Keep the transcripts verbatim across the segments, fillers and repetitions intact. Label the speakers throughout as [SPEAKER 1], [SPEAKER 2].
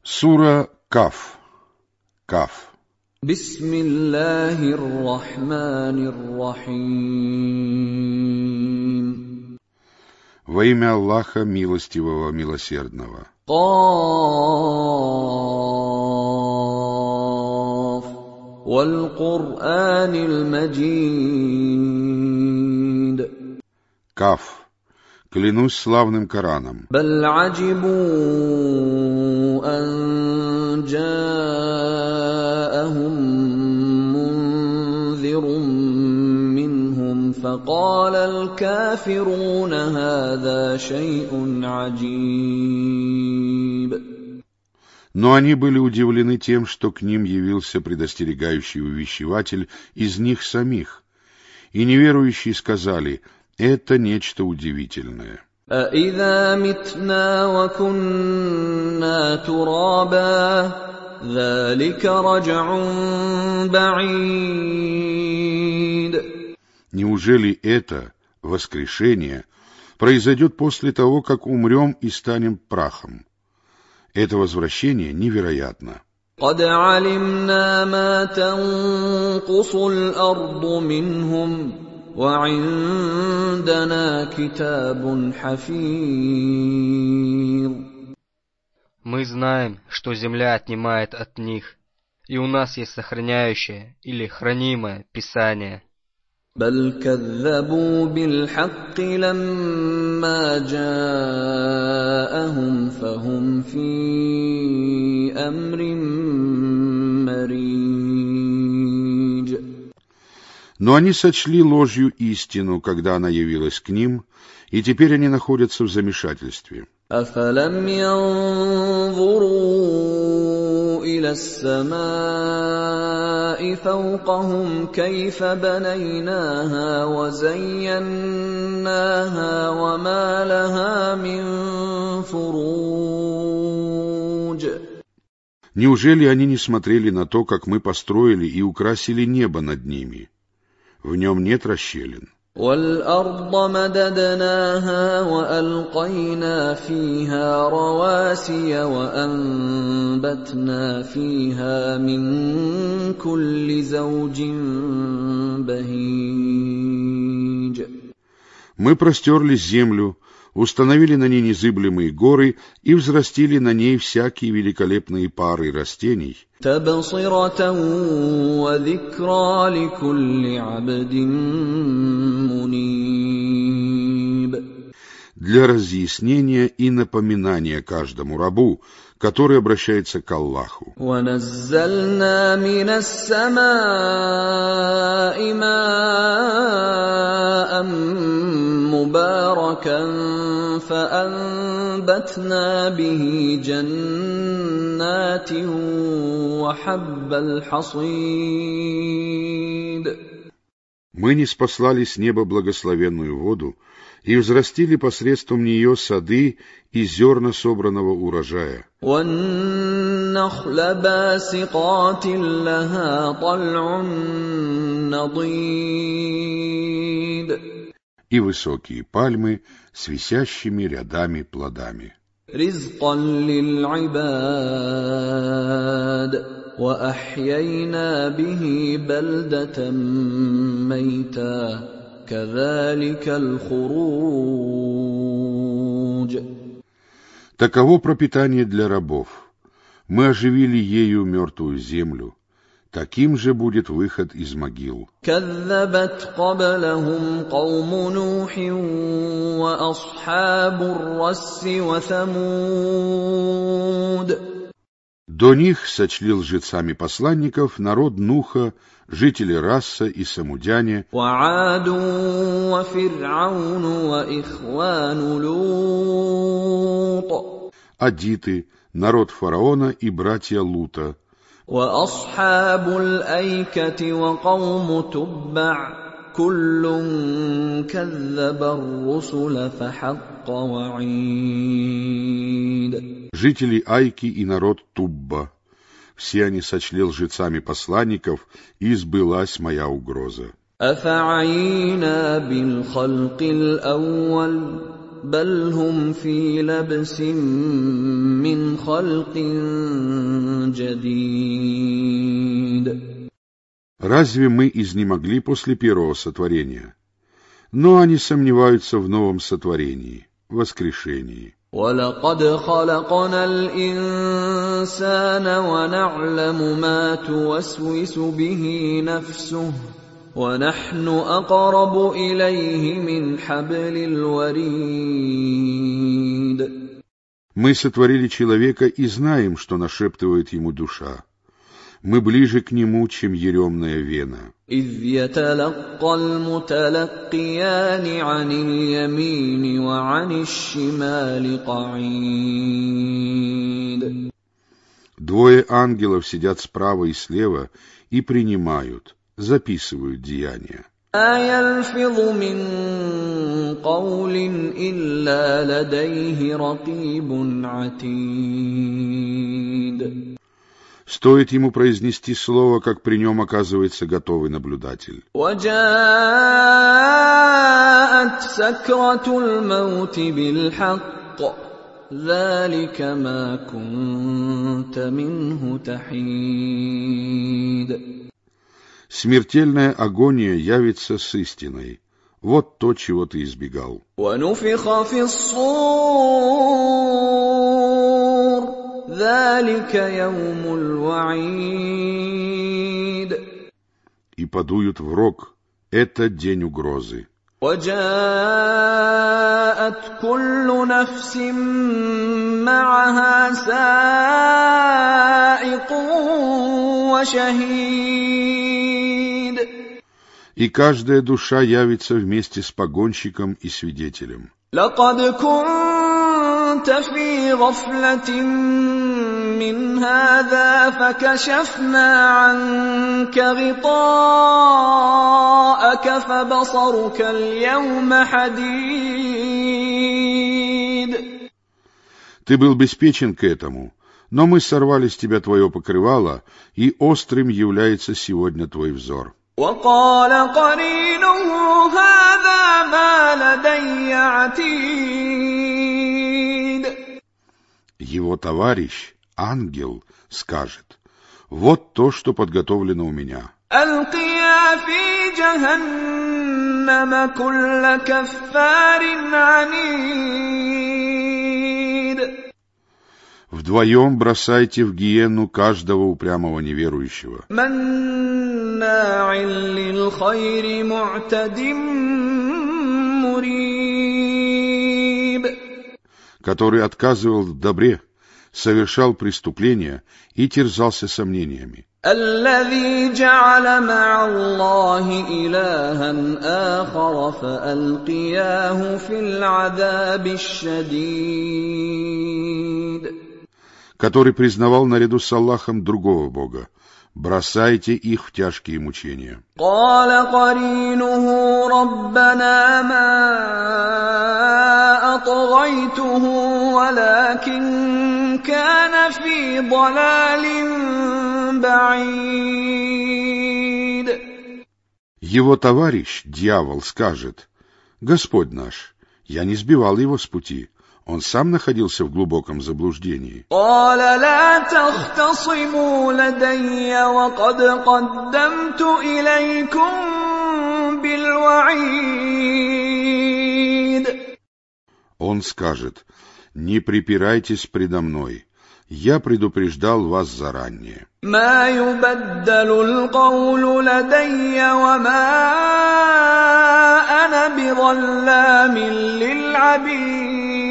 [SPEAKER 1] Сура Каф. Каф.
[SPEAKER 2] Бисмиллахир рахманир рахим.
[SPEAKER 1] Во имя Аллаха Милостивого, Милосердного.
[SPEAKER 2] Каф. Валь Кур'анил Маджид.
[SPEAKER 1] Каф. Клянусь славным Кораном.
[SPEAKER 2] Баль аджибу ан джаахум мунзирун минхум факаля аль-кафируна хаза шай'ун аджиб.
[SPEAKER 1] Но они были удивлены тем, что к ним явился предостерегающий увещеватель из них самих, и неверующие сказали: это нечто удивительное.
[SPEAKER 2] أَإِذَا مِتْنَا وَكُنَّا تُرَابًا ذَلِكَ رَجْعٌ بَعِيدٌ.
[SPEAKER 1] Неужели это, воскрешение, произойдет после того, как умрем и станем прахом? Это возвращение невероятно.
[SPEAKER 2] قَدْ عَلِمْنَا مَا تَنقُصُ الْأَرْضُ مِنْهُمْ وَعِندَنَا كِتَابٌ حَفِيظٌ.
[SPEAKER 3] Мы знаем, что земля отнимает от них, и у нас есть сохраняющее или хранимое Писание.
[SPEAKER 2] بَلْ كَذَّبُوا بِالْحَقِّ لَمَّا جَاءَهُمْ فَهُمْ فِي أَمْرٍ مَّرِيجٍ.
[SPEAKER 1] Но они сочли ложью истину, когда она явилась к ним, и теперь они находятся в замешательстве.
[SPEAKER 2] أَفَلَمْ يَنظُرُوا إِلَى السَّمَاءِ فَوْقَهُمْ كَيْفَ بَنَيْنَاهَا وَزَيَّنَّاهَا وَمَا لَهَا مِن فُرُوجٍ.
[SPEAKER 1] Неужели они не смотрели на то, как мы построили и украсили небо над ними? В нем нет расщелин.
[SPEAKER 2] وَالْأَرْضَ مَدَدْنَاهَا وَأَلْقَيْنَا فِيهَا رَوَاسِيَ وَأَنبَتْنَا فِيهَا مِن كُلِّ زَوْجٍ بَهِيجٍ. Мы
[SPEAKER 1] простерли землю, установили на ней незыблемые горы и взрастили на ней всякие великолепные пары растений.
[SPEAKER 2] تَبْصِرَةً وَذِكْرَى لِكُلِّ عَبْدٍ مُنِيبٍ.
[SPEAKER 1] Для разъяснения и напоминания каждому рабу, который обращается к Аллаху.
[SPEAKER 2] وَنَزَّلْنَا مِنَ السَّمَاءِ مَاءً مُبَارَكًا فَأَنبَتْنَا بِهِ جَنَّاتٍ وَحَبَّ الْحَصِيدِ.
[SPEAKER 1] Мы ниспослали с неба благословенную воду и взрастили посредством нее сады и зерна собранного урожая.
[SPEAKER 2] وَالنَّخْلَ بَاسِقَاتٍ لَهَا طَلْعٌ نَضِيدٌ.
[SPEAKER 1] И высокие пальмы с висящими рядами плодами.
[SPEAKER 2] رِزْقًا لِلْعِبَادِ وَأَحْيَيْنَا بِهِ بَلْدَةً مَيْتًا كَذَلِكَ الْخُرُوجُ.
[SPEAKER 1] Таково пропитание для рабов. Мы оживили ею мертвую землю. Таким же будет выход из могил.
[SPEAKER 2] كَذَّبَتْ قَبْلَهُمْ قَوْمُ نُوحٍ وَأَصْحَابُ الرَّسِّ وَثَمُودَ.
[SPEAKER 1] До них сочли лжецами посланников народ Нуха, жители Расса и самудяне,
[SPEAKER 2] وَعَادٌ وَفِرْعَوْنُ وَإِخْوَانُ لُوطٍ.
[SPEAKER 1] адиты, народ фараона и братья Лута,
[SPEAKER 2] وَأَصْحَابُ الْأَيْكَةِ وَقَوْمُ تُبَّعٍ كُلٌّ كَذَّبَ الرُّسُلَ فَحَقَّ وَعِيدِ.
[SPEAKER 1] жители Айки и народ Тубба. Все они сочли лжецами посланников, и сбылась моя угроза.
[SPEAKER 2] أَفَعَيِينَا بِالْخَلْقِ الْأَوَّلِ بل هم في لبس من خلق جديد.
[SPEAKER 1] Разве мы изнемогли после первого сотворения? Но они сомневаются в новом сотворении, воскрешении.
[SPEAKER 2] وَلَقَدْ خَلَقْنَا الْإِنسَانَ وَنَعْلَمُ مَا تُوَسْوِسُ بِهِ نَفْسُهُ وَنَحْنُ أَقْرَبُ إِلَيْهِ مِنْ حَبْلِ الْوَرِيدِ.
[SPEAKER 1] Мы сотворили человека и знаем, что нашептывает ему душа. Мы ближе к нему, чем еремная вена.
[SPEAKER 2] إِذْ يَتَلَقَّى الْمُتَلَقِّيَانِ عَنِ الْيَمِينِ وَعَنِ الشِّمَالِ قَعِيدٌ.
[SPEAKER 1] Двое ангелов сидят справа и слева и принимают, записывают деяния.
[SPEAKER 2] مَا يَلْفِظُ مِنْ قَوْلٍ إِلَّا لَدَيْهِ رَقِيبٌ عَتِيدٌ.
[SPEAKER 1] Стоит ему произнести слово, как при нем оказывается готовый наблюдатель.
[SPEAKER 2] وَجَاءَتْ سَكْرَةُ الْمَوْتِ بِالْحَقِّ ذَلِكَ مَا كُنْتَ مِنْهُ تَحِيدُ.
[SPEAKER 1] Смертельная агония явится с истиной. Вот то, чего ты избегал.
[SPEAKER 2] وَنُفِخَ فِي الصُّورِ ذَلِكَ يَوْمُ الْوَعِيدِ.
[SPEAKER 1] И подуют в рог. Это день угрозы.
[SPEAKER 2] وَجَاءَتْ كُلُّ نَفْسٍ مَّعَهَا سَائِقٌ وَشَهِيدٌ.
[SPEAKER 1] И каждая душа явится вместе с погонщиком и свидетелем.
[SPEAKER 2] لَقَدْ كُنتَ فِي غَفْلَةٍ مِّنْ هَذَا فَكَشَفْنَا عَنكَ غِطَاءَكَ فَبَصَرُكَ الْيَوْمَ حَدِيدٌ.
[SPEAKER 1] Ты был беспечен к этому, но мы сорвали с тебя твое покрывало, и острым является сегодня твой взор.
[SPEAKER 2] وَقَالَ قَرِينُهُ هَذَا مَا لَدَيَّ عَتِيدٌ.
[SPEAKER 1] Его товарищ, ангел, скажет: вот то, что подготовлено у меня.
[SPEAKER 2] أَلْقِيَا فِي جَهَنَّمَ كُلَّ كَفَّارٍ عَنِيدٍ.
[SPEAKER 1] Вдвоем бросайте в гиенну каждого упрямого неверующего,
[SPEAKER 2] مَنَّاعٍ لِلْخَيْرِ مُعْتَدٍ مُّرِيبٍ.
[SPEAKER 1] который отказывал в добре, совершал преступления и терзался сомнениями.
[SPEAKER 2] الَّذِي جَعَلَ مَعَ اللَّهِ إِلَٰهًا آخَرَ فَأَلْقِيَاهُ فِي الْعَذَابِ الشَّدِيدِ.
[SPEAKER 1] который признавал наряду с Аллахом другого Бога. Бросайте их в тяжкие мучения.
[SPEAKER 2] قَالَ قَرِينُهُ رَبَّنَا مَا أَطْغَيْتُهُ وَلَكِن كَانَ فِي ضَلَالٍ بَعِيدٍ.
[SPEAKER 1] Его товарищ, дьявол, скажет: Господь наш, я не сбивал его с пути. Он сам находился в глубоком заблуждении.
[SPEAKER 2] قَالَ لَا تَخْتَصِمُوا لَدَيَّ وَقَدْ قَدَّمْتُ إِلَيْكُمْ بِالْوَعِيدِ.
[SPEAKER 1] Он скажет: не припирайтесь предо мной. Я предупреждал вас заранее.
[SPEAKER 2] مَا يُبَدَّلُ الْقَوْلُ لَدَيَّ وَمَا أَنَا بِظَلَّامٍ لِلْعَبِيدِ.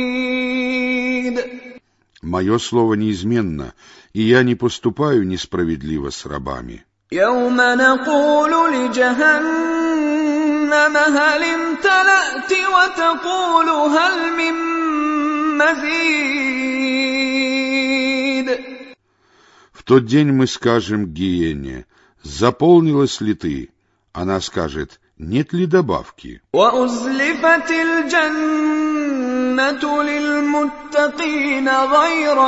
[SPEAKER 1] Мое слово неизменно, и я не поступаю несправедливо с рабами.
[SPEAKER 2] يَوْمَ نَقُولُ لِجَهَنَّمَ هَلِ امْتَلَأْتِ وَتَقُولُ هَلْ مِن مَّزِيدٍ.
[SPEAKER 1] В тот день мы скажем гиене: заполнилась ли ты? Она скажет: нет ли добавки?
[SPEAKER 2] وَأُزْلِفَتِ الْجَنَّةُ لِلْمُتَّقِينَ غَيْرَ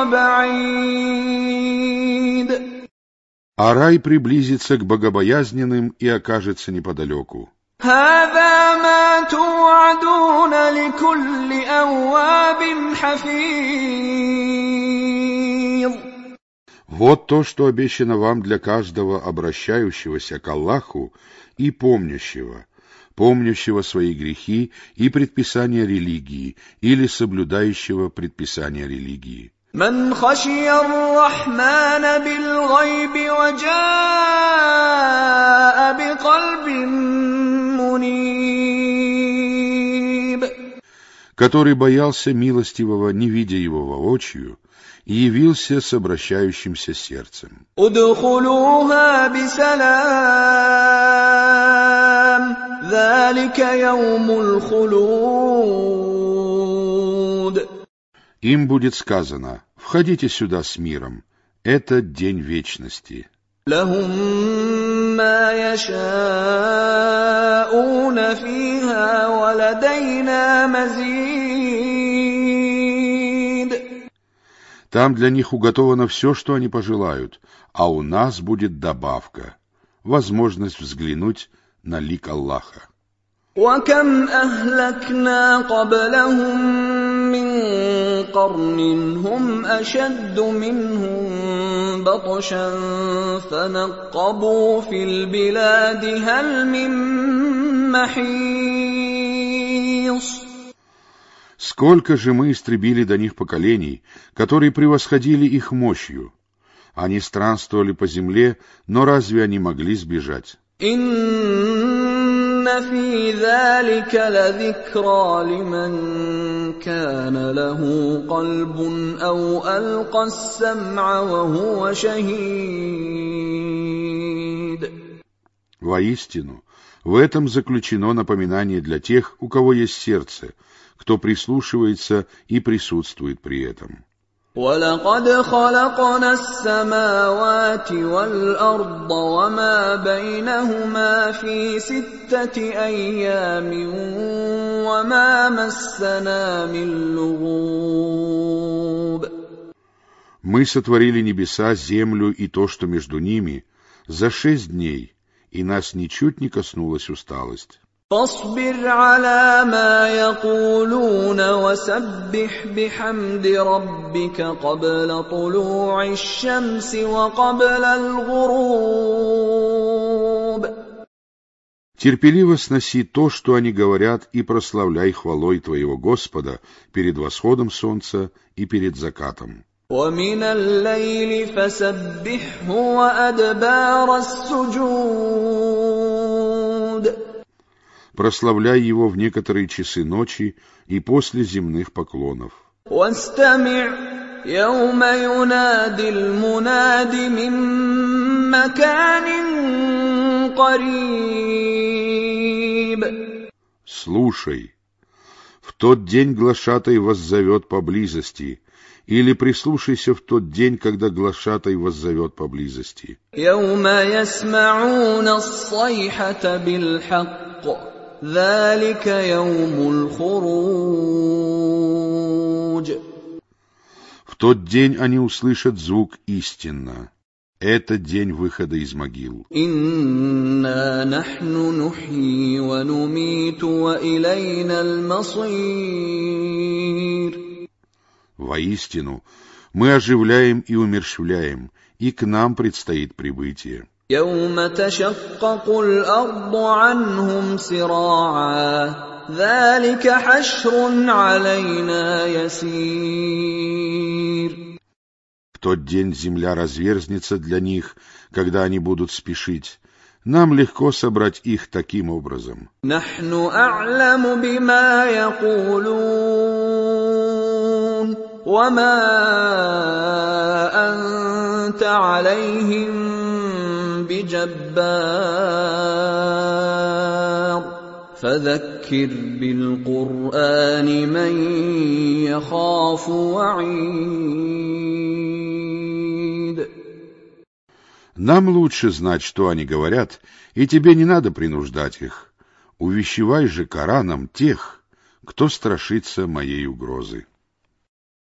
[SPEAKER 2] بَعِيدٍ.
[SPEAKER 1] А рай приблизится к богобоязненным и окажется неподалеку.
[SPEAKER 2] هذا ما توعدون لكل أواب حفيظ.
[SPEAKER 1] Вот то, что обещано вам для каждого обращающегося к Аллаху и помнящего, помнящего свои грехи и предписания религии или соблюдающего предписания религии.
[SPEAKER 2] من خشي الرحمن بالغيب وجاء بقلب منيب.
[SPEAKER 1] Который боялся милостивого, не видя его воочию, и явился с обращающимся сердцем.
[SPEAKER 2] ادخلوها بسلام ذلك يوم الخلود.
[SPEAKER 1] Им будет сказано: входите сюда с миром, это день вечности.
[SPEAKER 2] لهم ما يشاءون فيها ولدينا مزيد.
[SPEAKER 1] Там для них уготовано все, что они пожелают, а у нас будет добавка, возможность взглянуть на лик Аллаха.
[SPEAKER 2] وكم أهلكنا قبلهم من قرن هم أشد منهم بطشا فنقبوا في البلاد هل من محيص.
[SPEAKER 1] Сколько же мы истребили до них поколений, которые превосходили их мощью. Они странствовали по земле, но разве они могли сбежать?
[SPEAKER 2] إن في ذلك لذكرى لمن كان له قلب أو ألقى السمع وهو شهيد.
[SPEAKER 1] Воистину, в этом заключено напоминание для тех, у кого есть сердце, кто прислушивается и присутствует при этом.
[SPEAKER 2] وَلَقَدْ خَلَقْنَا السَّمَاوَاتِ وَالْأَرْضَ وَمَا بَيْنَهُمَا فِي سِتَّةِ أَيَّامٍ وَمَا مَسَّنَا مِن لُغُوبٍ.
[SPEAKER 1] Мы сотворили небеса, землю и то, что между ними, за шесть дней, и нас ничуть не коснулась усталость.
[SPEAKER 2] فاصبر على ما يقولون وسبح بحمد ربك قبل طلوع الشمس وقبل الغروب.
[SPEAKER 1] Терпеливо сноси то, что они говорят, и прославляй хвалой твоего Господа перед восходом солнца и перед закатом.
[SPEAKER 2] ومن الليل فسبحه وأدبار السجود.
[SPEAKER 1] Прославляй его в некоторые часы ночи и после земных поклонов.
[SPEAKER 2] واستمع يوم ينادي المناد من مكان قريب.
[SPEAKER 1] Слушай, в тот день глашатай воззовет поблизости, или прислушайся в тот день, когда глашатай воззовет поблизости.
[SPEAKER 2] يوم يسمعون الصيحة بالحق ذلك يوم الخروج.
[SPEAKER 1] В тот день они услышат звук истинно. Это день выхода из могил.
[SPEAKER 2] إنا نحن نحيي ونميت وإلينا المصير.
[SPEAKER 1] Воистину, мы оживляем и умерщвляем, и к нам предстоит прибытие.
[SPEAKER 2] يوم تشقق الأرض عنهم سراعا ذلك حشر علينا يسير.
[SPEAKER 1] В тот день земля разверзнется для них, когда они будут спешить. Нам легко собрать их таким образом.
[SPEAKER 2] نحن أعلم بما يقولون وما أنت عليهم بجبار فذكر بالقرآن من يخاف وعيد.
[SPEAKER 1] Нам лучше знать, что они говорят, и тебе не надо принуждать их. Увещевай же Кораном тех, кто страшится моей угрозы.